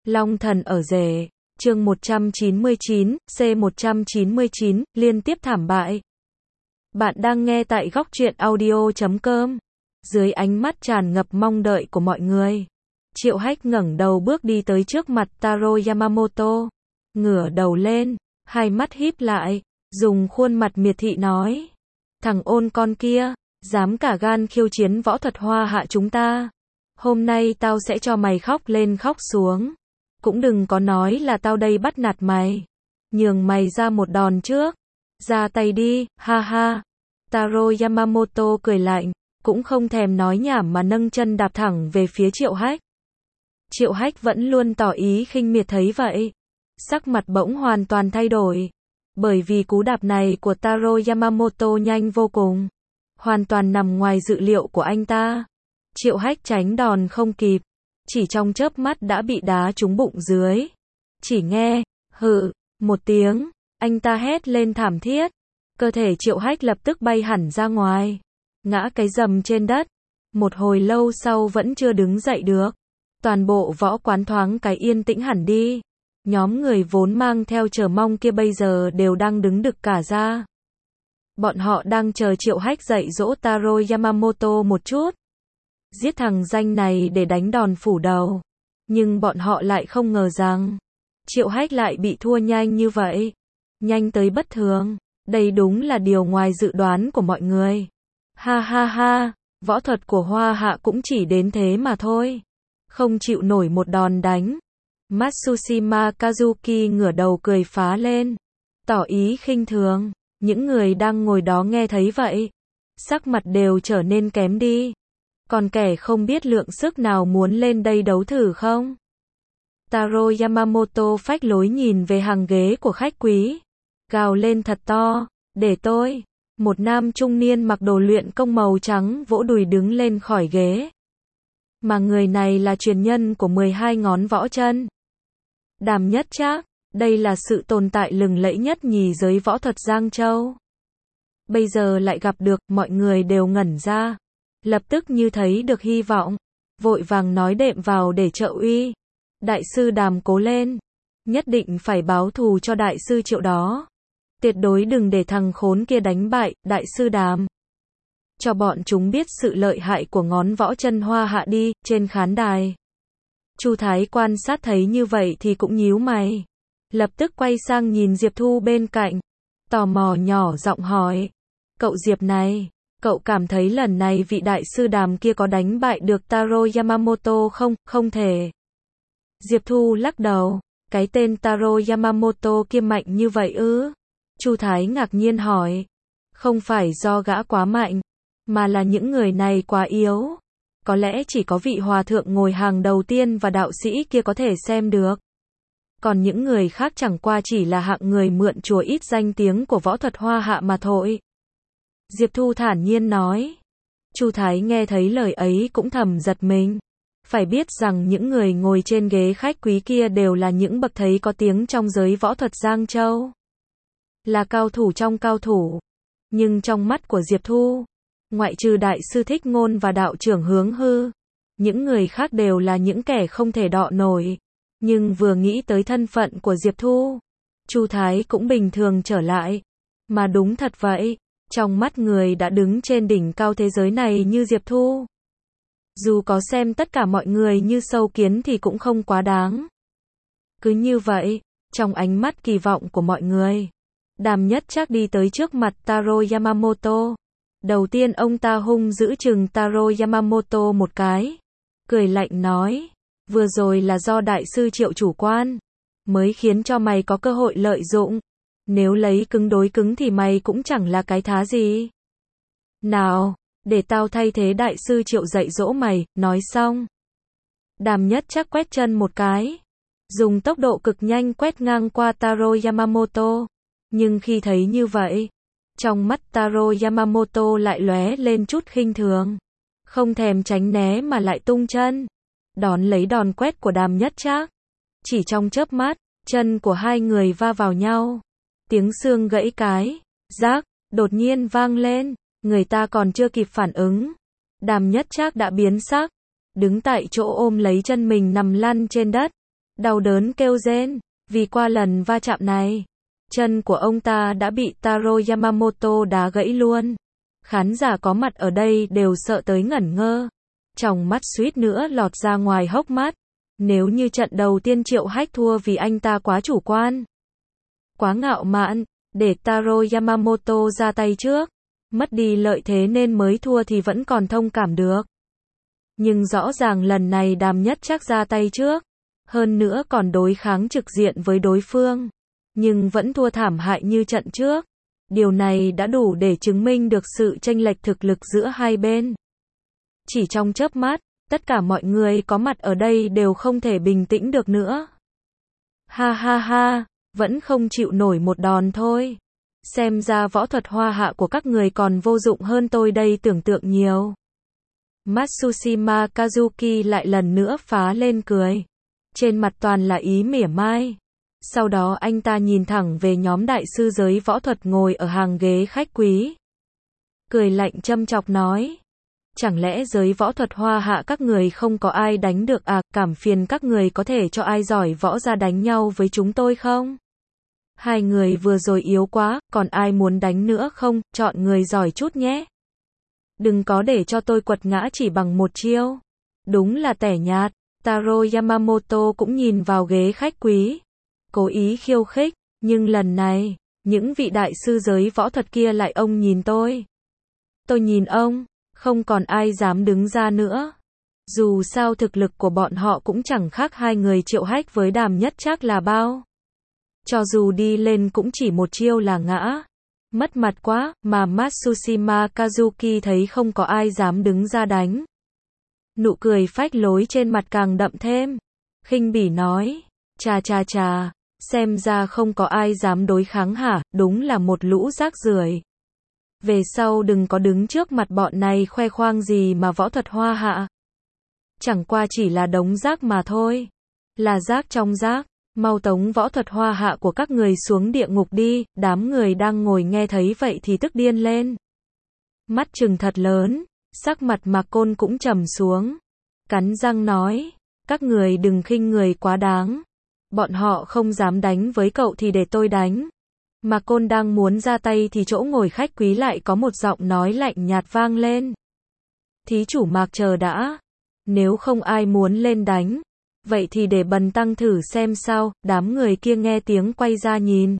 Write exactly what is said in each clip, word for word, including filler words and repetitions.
Long thần ở rể, chương một trăm chín mươi chín, C một trăm chín mươi chín, liên tiếp thảm bại. Bạn đang nghe tại góc truyện audio chấm com. Dưới ánh mắt tràn ngập mong đợi của mọi người, Triệu Hách ngẩng đầu bước đi tới trước mặt Taro Yamamoto, ngửa đầu lên, hai mắt híp lại, dùng khuôn mặt miệt thị nói: "Thằng ôn con kia, dám cả gan khiêu chiến võ thuật Hoa Hạ chúng ta. Hôm nay tao sẽ cho mày khóc lên khóc xuống. Cũng đừng có nói là tao đây bắt nạt mày. Nhường mày ra một đòn trước. Ra tay đi, ha ha." Taro Yamamoto cười lạnh, cũng không thèm nói nhảm mà nâng chân đạp thẳng về phía Triệu Hách. Triệu Hách vẫn luôn tỏ ý khinh miệt thấy vậy, sắc mặt bỗng hoàn toàn thay đổi, bởi vì cú đạp này của Taro Yamamoto nhanh vô cùng, hoàn toàn nằm ngoài dự liệu của anh ta. Triệu Hách tránh đòn không kịp, chỉ trong chớp mắt đã bị đá trúng bụng dưới. Chỉ nghe hự một tiếng, anh ta hét lên thảm thiết, cơ thể Triệu Hách lập tức bay hẳn ra ngoài, ngã cái rầm trên đất. Một hồi lâu sau vẫn chưa đứng dậy được. Toàn bộ võ quán thoáng cái yên tĩnh hẳn đi. Nhóm người vốn mang theo chờ mong kia bây giờ đều đang đứng đực cả ra. Bọn họ đang chờ Triệu Hách dạy dỗ Taro Yamamoto một chút, giết thằng danh này để đánh đòn phủ đầu. Nhưng bọn họ lại không ngờ rằng Triệu Hách lại bị thua nhanh như vậy, nhanh tới bất thường. Đây đúng là điều ngoài dự đoán của mọi người. Ha ha ha, võ thuật của Hoa Hạ cũng chỉ đến thế mà thôi, không chịu nổi một đòn đánh. Matsushima Kazuki ngửa đầu cười phá lên, tỏ ý khinh thường. Những người đang ngồi đó nghe thấy vậy, sắc mặt đều trở nên kém đi. Còn kẻ không biết lượng sức nào muốn lên đây đấu thử không? Taro Yamamoto phách lối nhìn về hàng ghế của khách quý, gào lên thật to: "Để tôi!" Một nam trung niên mặc đồ luyện công màu trắng vỗ đùi đứng lên khỏi ghế. Mà người này là truyền nhân của mười hai ngón võ chân, Đàm Nhất Trác. Đây là sự tồn tại lừng lẫy nhất nhì giới võ thuật Giang Châu. Bây giờ lại gặp được, mọi người đều ngẩn ra, lập tức như thấy được hy vọng, vội vàng nói đệm vào để trợ uy: "Đại sư Đàm cố lên, nhất định phải báo thù cho đại sư Triệu đó. Tuyệt đối đừng để thằng khốn kia đánh bại đại sư Đàm. Cho bọn chúng biết sự lợi hại của ngón võ chân Hoa Hạ đi." Trên khán đài, Chu Thái quan sát thấy như vậy thì cũng nhíu mày, lập tức quay sang nhìn Diệp Thu bên cạnh, tò mò nhỏ giọng hỏi: "Cậu Diệp này, cậu cảm thấy lần này vị đại sư Đàm kia có đánh bại được Taro Yamamoto không?" "Không thể." Diệp Thu lắc đầu: "Cái tên Taro Yamamoto kia mạnh như vậy ư?" Chu Thái ngạc nhiên hỏi: "Không phải do gã quá mạnh, mà là những người này quá yếu. Có lẽ chỉ có vị hòa thượng ngồi hàng đầu tiên và đạo sĩ kia có thể xem được. Còn những người khác chẳng qua chỉ là hạng người mượn chùa ít danh tiếng của võ thuật Hoa Hạ mà thôi." Diệp Thu thản nhiên nói. Chu Thái nghe thấy lời ấy cũng thầm giật mình. Phải biết rằng những người ngồi trên ghế khách quý kia đều là những bậc thầy có tiếng trong giới võ thuật Giang Châu, là cao thủ trong cao thủ. Nhưng trong mắt của Diệp Thu, ngoại trừ đại sư Thích Ngôn và đạo trưởng Hướng Hư, những người khác đều là những kẻ không thể đọ nổi. Nhưng vừa nghĩ tới thân phận của Diệp Thu, Chu Thái cũng bình thường trở lại. Mà đúng thật vậy, trong mắt người đã đứng trên đỉnh cao thế giới này như Diệp Thu, dù có xem tất cả mọi người như sâu kiến thì cũng không quá đáng. Cứ như vậy, trong ánh mắt kỳ vọng của mọi người, Đàm Nhất Trác đi tới trước mặt Taro Yamamoto. Đầu tiên ông ta hung dữ chừng Taro Yamamoto một cái, cười lạnh nói: "Vừa rồi là do đại sư Triệu chủ quan, mới khiến cho mày có cơ hội lợi dụng. Nếu lấy cứng đối cứng thì mày cũng chẳng là cái thá gì. Nào, để tao thay thế đại sư Triệu dạy dỗ mày." Nói xong, Đàm Nhất Trác quét chân một cái, dùng tốc độ cực nhanh quét ngang qua Taro Yamamoto. Nhưng khi thấy như vậy, trong mắt Taro Yamamoto lại lóe lên chút khinh thường, không thèm tránh né mà lại tung chân, đón lấy đòn quét của Đàm Nhất Trác. Chỉ trong chớp mắt, chân của hai người va vào nhau, tiếng xương gãy cái rác đột nhiên vang lên. Người ta còn chưa kịp phản ứng, Đàm Nhất Trác đã biến sắc, đứng tại chỗ ôm lấy chân mình nằm lăn trên đất. đau đớn kêu rên, vì qua lần va chạm này, chân của ông ta đã bị Taro Yamamoto đá gãy luôn. Khán giả có mặt ở đây đều sợ tới ngẩn ngơ, tròng mắt suýt nữa lọt ra ngoài hốc mắt. Nếu như trận đầu tiên Triệu Hách thua vì anh ta quá chủ quan, quá ngạo mạn, để Taro Yamamoto ra tay trước, mất đi lợi thế nên mới thua thì vẫn còn thông cảm được. Nhưng rõ ràng lần này Đàm Nhất Trác ra tay trước, hơn nữa còn đối kháng trực diện với đối phương, nhưng vẫn thua thảm hại như trận trước. Điều này đã đủ để chứng minh được sự chênh lệch thực lực giữa hai bên. Chỉ trong chớp mắt, tất cả mọi người có mặt ở đây đều không thể bình tĩnh được nữa. Ha ha ha, vẫn không chịu nổi một đòn thôi. Xem ra võ thuật hoa hạ của các người còn vô dụng hơn tôi đây tưởng tượng nhiều. Matsushima Kazuki lại lần nữa phá lên cười. Trên mặt toàn là ý mỉa mai. Sau đó anh ta nhìn thẳng về nhóm đại sư giới võ thuật ngồi ở hàng ghế khách quý. Cười lạnh châm chọc nói. Chẳng lẽ giới võ thuật hoa hạ các người không có ai đánh được à, cảm phiền các người có thể cho ai giỏi võ ra đánh nhau với chúng tôi không? Hai người vừa rồi yếu quá, còn ai muốn đánh nữa không, chọn người giỏi chút nhé. Đừng có để cho tôi quật ngã chỉ bằng một chiêu. Đúng là tẻ nhạt. Taro Yamamoto cũng nhìn vào ghế khách quý, cố ý khiêu khích, nhưng lần này, những vị đại sư giới võ thuật kia lại ông nhìn tôi. Tôi nhìn ông, không còn ai dám đứng ra nữa. Dù sao thực lực của bọn họ cũng chẳng khác hai người Triệu Hách với Đàm Nhất Trác là bao. Cho dù đi lên cũng chỉ một chiêu là ngã. Mất mặt quá, mà Matsushima Kazuki thấy không có ai dám đứng ra đánh. Nụ cười phách lối trên mặt càng đậm thêm. Khinh bỉ nói, chà chà chà, xem ra không có ai dám đối kháng hả, đúng là một lũ rác rưởi. Về sau đừng có đứng trước mặt bọn này khoe khoang gì mà võ thuật hoa hạ. Chẳng qua chỉ là đống rác mà thôi. Là rác trong rác. Mau tống võ thuật hoa hạ của các người xuống địa ngục đi. Đám người đang ngồi nghe thấy vậy thì tức điên lên. Mắt trừng thật lớn. Sắc mặt Mạc Côn cũng trầm xuống. Cắn răng nói. Các người đừng khinh người quá đáng. Bọn họ không dám đánh với cậu thì để tôi đánh. Mạc Côn đang muốn ra tay thì chỗ ngồi khách quý lại có một giọng nói lạnh nhạt vang lên. Thí chủ Mạc chờ đã. Nếu không ai muốn lên đánh, vậy thì để bần tăng thử xem sao. Đám người kia nghe tiếng quay ra nhìn.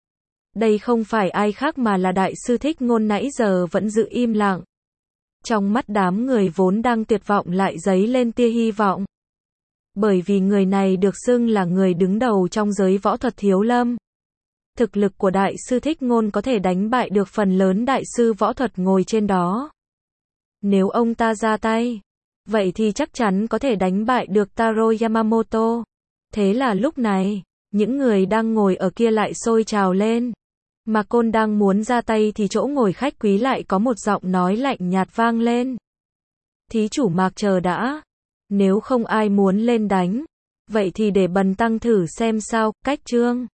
Đây không phải ai khác mà là đại sư Thích Ngôn nãy giờ vẫn giữ im lặng. Trong mắt đám người vốn đang tuyệt vọng lại dấy lên tia hy vọng. Bởi vì người này được xưng là người đứng đầu trong giới võ thuật thiếu lâm. Thực lực của đại sư Thích Ngôn có thể đánh bại được phần lớn đại sư võ thuật ngồi trên đó. Nếu ông ta ra tay, vậy thì chắc chắn có thể đánh bại được Taro Yamamoto. Thế là lúc này, những người đang ngồi ở kia lại sôi trào lên. Mà Côn đang muốn ra tay thì chỗ ngồi khách quý lại có một giọng nói lạnh nhạt vang lên. Thí chủ Mạc chờ đã. Nếu không ai muốn lên đánh, vậy thì để bần tăng thử xem sao. Cách chương